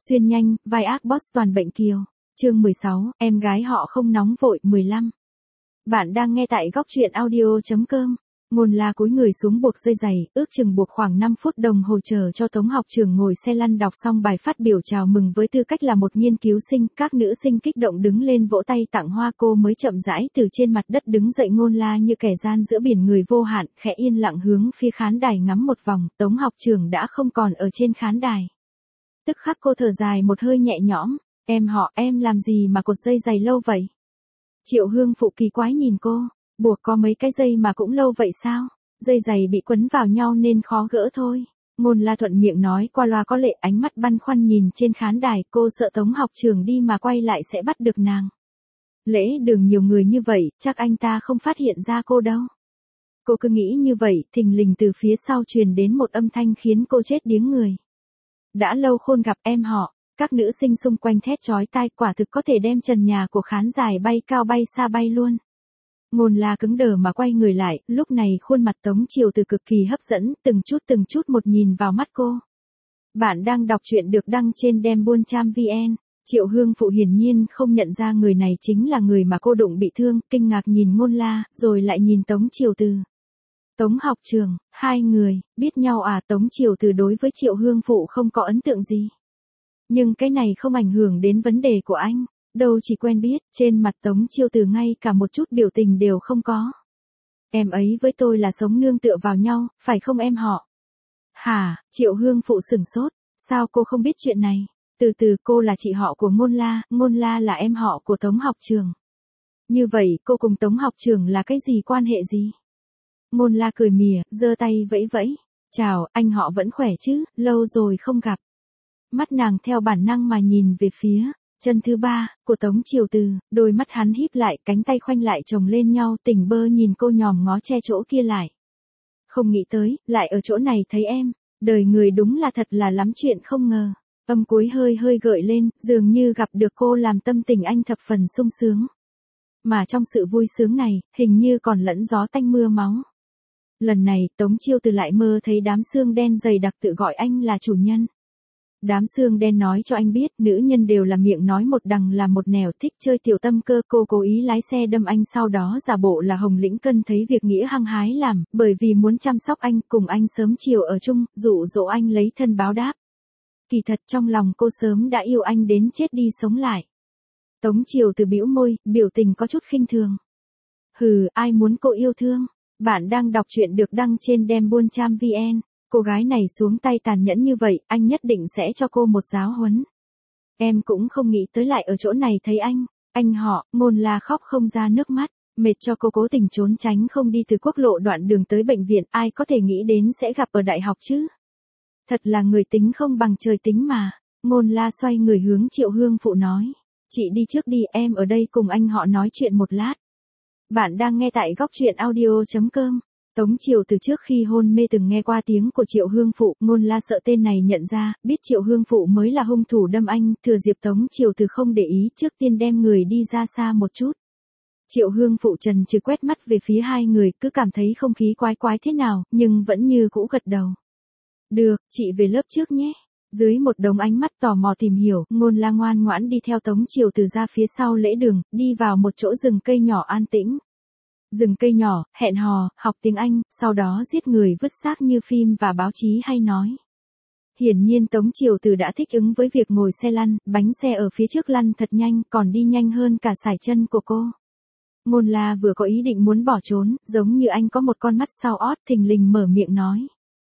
Xuyên nhanh, vai ác boss toàn bệnh kiều. Chương 16, em gái họ không nóng vội. 15. Bạn đang nghe tại góc truyện audio.com. Ngôn La cúi người xuống buộc dây giày, ước chừng buộc khoảng 5 phút đồng hồ chờ cho Tống học trưởng ngồi xe lăn đọc xong bài phát biểu chào mừng với tư cách là một nghiên cứu sinh. Các nữ sinh kích động đứng lên vỗ tay tặng hoa, cô mới chậm rãi từ trên mặt đất đứng dậy. Ngôn La như kẻ gian giữa biển người vô hạn, khẽ yên lặng hướng phía khán đài ngắm một vòng. Tống học trưởng đã không còn ở trên khán đài. Tức khắc cô thở dài một hơi nhẹ nhõm. Em họ, em làm gì mà cột dây giày lâu vậy? Triệu Hương Phụ kỳ quái nhìn cô. Buộc có mấy cái dây mà cũng lâu vậy sao? Dây giày bị quấn vào nhau nên khó gỡ thôi. Ngôn La thuận miệng nói qua loa có lệ, ánh mắt băn khoăn nhìn trên khán đài. Cô sợ Tống học trưởng đi mà quay lại sẽ bắt được nàng. Lễ đường nhiều người như vậy, chắc anh ta không phát hiện ra cô đâu. Cô cứ nghĩ như vậy, thình lình từ phía sau truyền đến một âm thanh khiến cô chết điếng người. Đã lâu khôn gặp em họ. Các nữ sinh xung quanh thét chói tai, quả thực có thể đem trần nhà của khán đài bay cao bay xa bay luôn. Ngôn La cứng đờ mà quay người lại, lúc này khuôn mặt Tống Triều Từ cực kỳ hấp dẫn, từng chút một nhìn vào mắt cô. Bạn đang đọc truyện được đăng trên Dembuôn.vn. Triệu Hương Phụ hiển nhiên không nhận ra người này chính là người mà cô đụng bị thương, kinh ngạc nhìn Ngôn La, rồi lại nhìn Tống Triều Từ. Tống học trưởng, hai người, biết nhau à? Tống Triều Từ đối với Triệu Hương Phụ không có ấn tượng gì. Nhưng cái này không ảnh hưởng đến vấn đề của anh. Đâu chỉ quen biết, trên mặt Tống Triều Từ ngay cả một chút biểu tình đều không có. Em ấy với tôi là sống nương tựa vào nhau, phải không em họ? Hả? Triệu Hương Phụ sửng sốt, sao cô không biết chuyện này? Từ cô là chị họ của Ngôn La là em họ của Tống học trưởng. Như vậy cô cùng Tống học trưởng là cái gì, quan hệ gì? Ngôn La cười mỉa, giơ tay vẫy vẫy. Chào, anh họ vẫn khỏe chứ, lâu rồi không gặp. Mắt nàng theo bản năng mà nhìn về phía chân thứ ba của Tống Triều Từ, đôi mắt hắn híp lại, cánh tay khoanh lại chồng lên nhau, tỉnh bơ nhìn cô nhòm ngó che chỗ kia lại. Không nghĩ tới, lại ở chỗ này thấy em, đời người đúng là thật là lắm chuyện không ngờ. Âm cuối hơi gợi lên, dường như gặp được cô làm tâm tình anh thập phần sung sướng. Mà trong sự vui sướng này, hình như còn lẫn gió tanh mưa máu. Lần này, Tống Triều Từ lại mơ thấy đám xương đen dày đặc tự gọi anh là chủ nhân. Đám xương đen nói cho anh biết, nữ nhân đều là miệng nói một đằng làm một nẻo, thích chơi tiểu tâm cơ. Cô cố ý lái xe đâm anh, sau đó giả bộ là Hồng Lĩnh Cân, thấy việc nghĩa hăng hái làm, bởi vì muốn chăm sóc anh, cùng anh sớm chiều ở chung, dụ dỗ anh lấy thân báo đáp. Kỳ thật trong lòng cô sớm đã yêu anh đến chết đi sống lại. Tống Triều Từ bĩu môi, biểu tình có chút khinh thường. Hừ, ai muốn cô yêu thương? Bạn đang đọc truyện được đăng trên Dembuôn.vn. Cô gái này xuống tay tàn nhẫn như vậy, anh nhất định sẽ cho cô một giáo huấn. Em cũng không nghĩ tới lại ở chỗ này thấy anh họ. Ngôn La khóc không ra nước mắt, mệt cho cô cố tình trốn tránh không đi từ quốc lộ đoạn đường tới bệnh viện, ai có thể nghĩ đến sẽ gặp ở đại học chứ. Thật là người tính không bằng trời tính mà. Ngôn La xoay người hướng Triệu Hương Phụ nói. Chị đi trước đi, em ở đây cùng anh họ nói chuyện một lát. Bạn đang nghe tại góc truyện audio.com. Tống Triều Từ trước khi hôn mê từng nghe qua tiếng của Triệu Hương Phụ, Ngôn La sợ tên này nhận ra, biết Triệu Hương Phụ mới là hung thủ đâm anh, thừa dịp Tống Triều Từ không để ý, trước tiên đem người đi ra xa một chút. Triệu Hương Phụ trần trừ quét mắt về phía hai người, cứ cảm thấy không khí quái quái thế nào, nhưng vẫn như cũ gật đầu. Được, chị về lớp trước nhé. Dưới một đống ánh mắt tò mò tìm hiểu, Ngôn La ngoan ngoãn đi theo Tống Triều Từ ra phía sau lễ đường, đi vào một chỗ rừng cây nhỏ an tĩnh. Rừng cây nhỏ, hẹn hò, học tiếng Anh, sau đó giết người vứt xác như phim và báo chí hay nói. Hiển nhiên Tống Triều Từ đã thích ứng với việc ngồi xe lăn, bánh xe ở phía trước lăn thật nhanh, còn đi nhanh hơn cả sải chân của cô. Ngôn La vừa có ý định muốn bỏ trốn, giống như anh có một con mắt sau ót, thình lình mở miệng nói.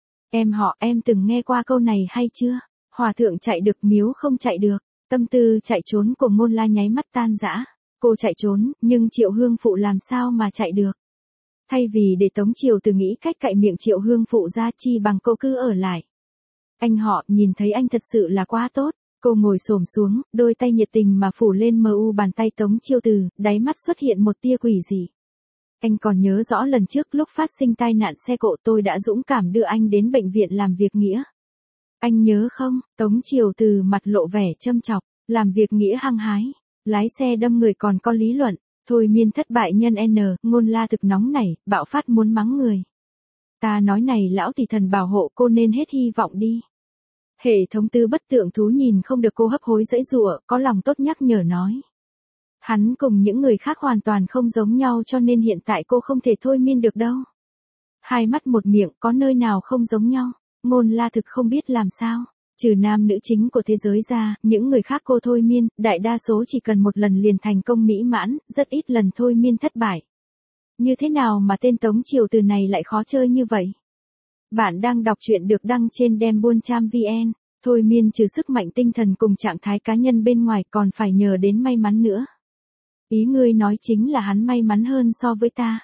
Em họ, em từng nghe qua câu này hay chưa? Hòa thượng chạy được, miếu không chạy được. Tâm tư chạy trốn của Ngôn La nháy mắt tan rã. Cô chạy trốn, nhưng Triệu Hương Phụ làm sao mà chạy được? Thay vì để Tống Triều Từ nghĩ cách cạy miệng Triệu Hương Phụ ra, chi bằng cô cứ ở lại. Anh họ, nhìn thấy anh thật sự là quá tốt. Cô ngồi xổm xuống, đôi tay nhiệt tình mà phủ lên bàn tay Tống Triều Từ, đáy mắt xuất hiện một tia quỷ dị. Anh còn nhớ rõ lần trước lúc phát sinh tai nạn xe cộ tôi đã dũng cảm đưa anh đến bệnh viện làm việc nghĩa. Anh nhớ không? Tống Triều Từ mặt lộ vẻ châm chọc, làm việc nghĩa hăng hái. Lái xe đâm người còn có lý luận, thôi miên thất bại nhân N. Ngôn La thực nóng nảy, bạo phát muốn mắng người. Ta nói này lão tỷ thần bảo hộ cô nên hết hy vọng đi. Hệ thống tư bất tượng thú nhìn không được cô hấp hối giãy giụa, có lòng tốt nhắc nhở nói. Hắn cùng những người khác hoàn toàn không giống nhau cho nên hiện tại cô không thể thôi miên được đâu. Hai mắt một miệng có nơi nào không giống nhau, Ngôn La thực không biết làm sao. Trừ nam nữ chính của thế giới ra, những người khác cô thôi miên, đại đa số chỉ cần một lần liền thành công mỹ mãn, rất ít lần thôi miên thất bại. Như thế nào mà tên Tống Triều Từ này lại khó chơi như vậy? Bạn đang đọc truyện được đăng trên Dembuôn.vn. Thôi miên trừ sức mạnh tinh thần cùng trạng thái cá nhân bên ngoài còn phải nhờ đến may mắn nữa. Ý ngươi nói chính là hắn may mắn hơn so với ta.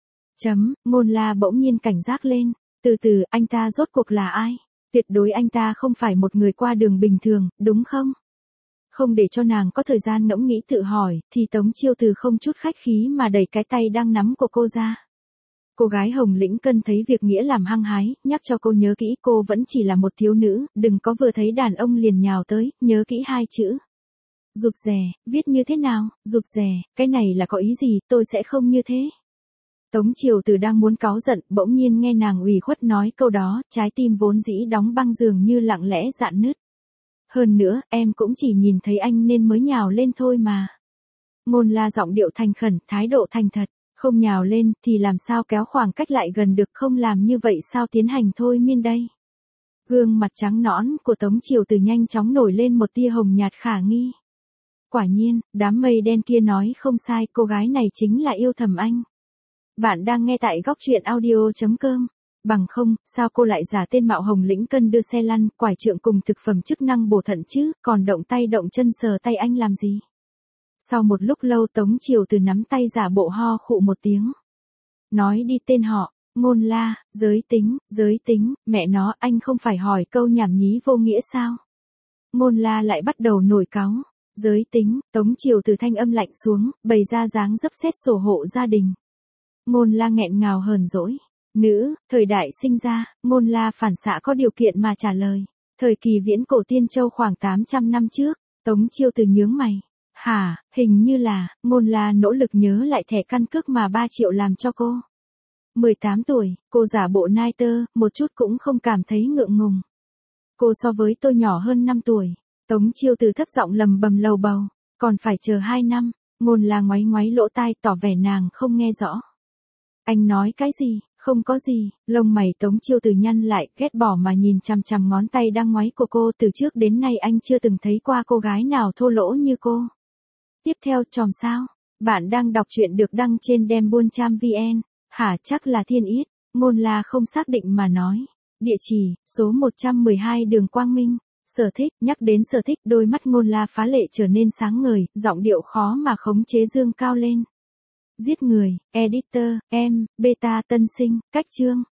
Ngôn La bỗng nhiên cảnh giác lên. Từ từ, anh ta rốt cuộc là ai? Tuyệt đối anh ta không phải một người qua đường bình thường, đúng không? Không để cho nàng có thời gian ngẫm nghĩ tự hỏi, thì Tống Chiêu Từ không chút khách khí mà đẩy cái tay đang nắm của cô ra. Cô gái Hồng Lĩnh Cân thấy việc nghĩa làm hăng hái, nhắc cho cô nhớ kỹ cô vẫn chỉ là một thiếu nữ, đừng có vừa thấy đàn ông liền nhào tới, nhớ kỹ hai chữ. Rụt rè, viết như thế nào? Rụt rè, cái này là có ý gì, tôi sẽ không như thế. Tống Triều Từ đang muốn cáu giận, bỗng nhiên nghe nàng ủy khuất nói câu đó, trái tim vốn dĩ đóng băng dường như lặng lẽ rạn nứt. Hơn nữa, em cũng chỉ nhìn thấy anh nên mới nhào lên thôi mà. Ngôn La giọng điệu thành khẩn, thái độ thành thật, không nhào lên thì làm sao kéo khoảng cách lại gần được, không làm như vậy sao tiến hành thôi miên đây. Gương mặt trắng nõn của Tống Triều Từ nhanh chóng nổi lên một tia hồng nhạt khả nghi. Quả nhiên, đám mây đen kia nói không sai, cô gái này chính là yêu thầm anh. Bạn đang nghe tại góc truyện audio.com. Bằng không, sao cô lại giả tên mạo Hồng Lĩnh Cân đưa xe lăn, quải trượng cùng thực phẩm chức năng bổ thận chứ, còn động tay động chân sờ tay anh làm gì? Sau một lúc lâu Tống Triều Từ nắm tay giả bộ ho khụ một tiếng. Nói đi tên họ, Ngôn La, giới tính, mẹ nó, anh không phải hỏi câu nhảm nhí vô nghĩa sao? Ngôn La lại bắt đầu nổi cáu. Giới tính, Tống Triều Từ thanh âm lạnh xuống, bày ra dáng dấp xét sổ hộ gia đình. Ngôn La nghẹn ngào hờn dỗi. Nữ, thời đại sinh ra, Ngôn La phản xạ có điều kiện mà trả lời. Thời kỳ viễn cổ Tiên Châu khoảng 800 năm trước, Tống Chiêu Từ nhướng mày. Hả, hình như là, Ngôn La nỗ lực nhớ lại thẻ căn cước mà 3 triệu làm cho cô. 18 tuổi, cô giả bộ nai tơ, một chút cũng không cảm thấy ngượng ngùng. Cô so với tôi nhỏ hơn 5 tuổi. Tống Chiêu Từ thấp giọng lầm bầm lầu bầu, còn phải chờ 2 năm, Ngôn La ngoáy ngoáy lỗ tai tỏ vẻ nàng không nghe rõ. Anh nói cái gì, không có gì, lông mày Tống Chiêu Từ nhăn lại, ghét bỏ mà nhìn chằm chằm ngón tay đang ngoáy của cô, từ trước đến nay anh chưa từng thấy qua cô gái nào thô lỗ như cô. Tiếp theo, tròm sao? Bạn đang đọc truyện được đăng trên Dembuôn.vn. Hả, chắc là Thiên Yết, Ngôn La không xác định mà nói. Địa chỉ, số 112 đường Quang Minh. Sở thích, nhắc đến sở thích, đôi mắt Ngôn La phá lệ trở nên sáng ngời, giọng điệu khó mà khống chế dương cao lên. Giết người, editor, em, beta tân sinh, cách chương.